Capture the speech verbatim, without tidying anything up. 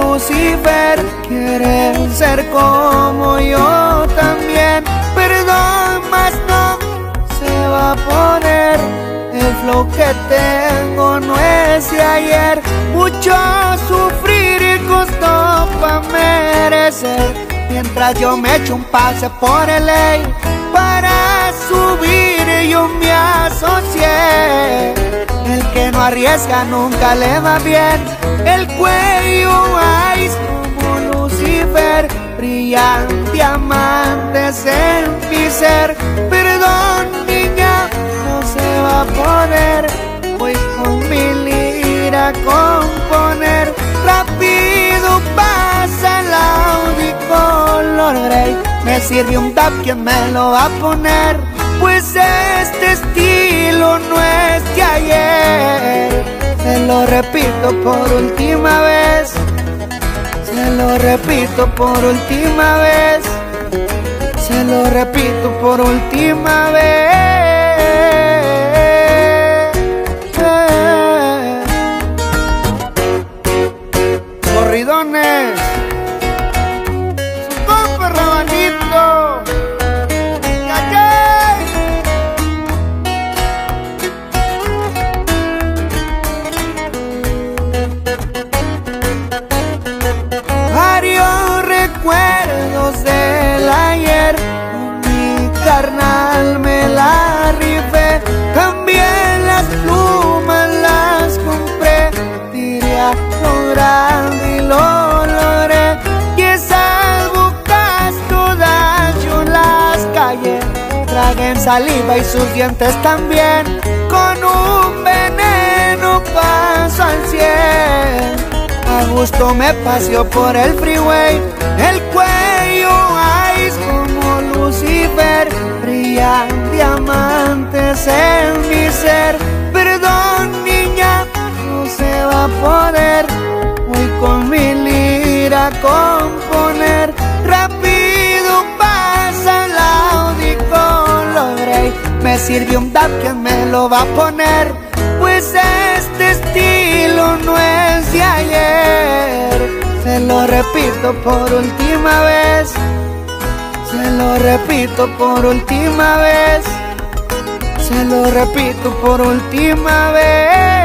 Lucifer, quiere ser como yo también. Perdón, mas no se va a poner. El flow que tengo no es de ayer. Mucho sufrir y costó pa' merecer. Mientras yo me echo un pase por el ley para subir, yo me asocié. El que no arriesga nunca le va bien. El cuello ice como Lucifer, brillan diamantes en mi ser. Perdón, niña, no se va a poner. Voy con mi lira a componer. Rápido pasa el Audi color grey. Me sirve un tap, ¿quién me lo va a poner? Pues este estilo no es de ayer. Se lo repito por última vez. Se lo repito por última vez. Se lo repito por última vez. Corridones, compa Rabanito. Varios recuerdos del ayer, mi carnal me la rifé. También las plumas las compré. Tiré a lo grande y lo logré. Y esas bocas todas yo las callé. Tragué en saliva y sus dientes también. Con un veneno paso al cien. A gusto me paseó por el freeway. El cuello ice como Lucifer, brillan diamantes en mi ser. Perdón, niña, no se va a poder. Voy con mi lira a componer. Rápido pasa el Audi color grey. Me sirvió un dab, ¿quién me lo va a poner? Pues este estilo no es de ayer. Se lo repito por última vez. Se lo repito por última vez. Se lo repito por última vez.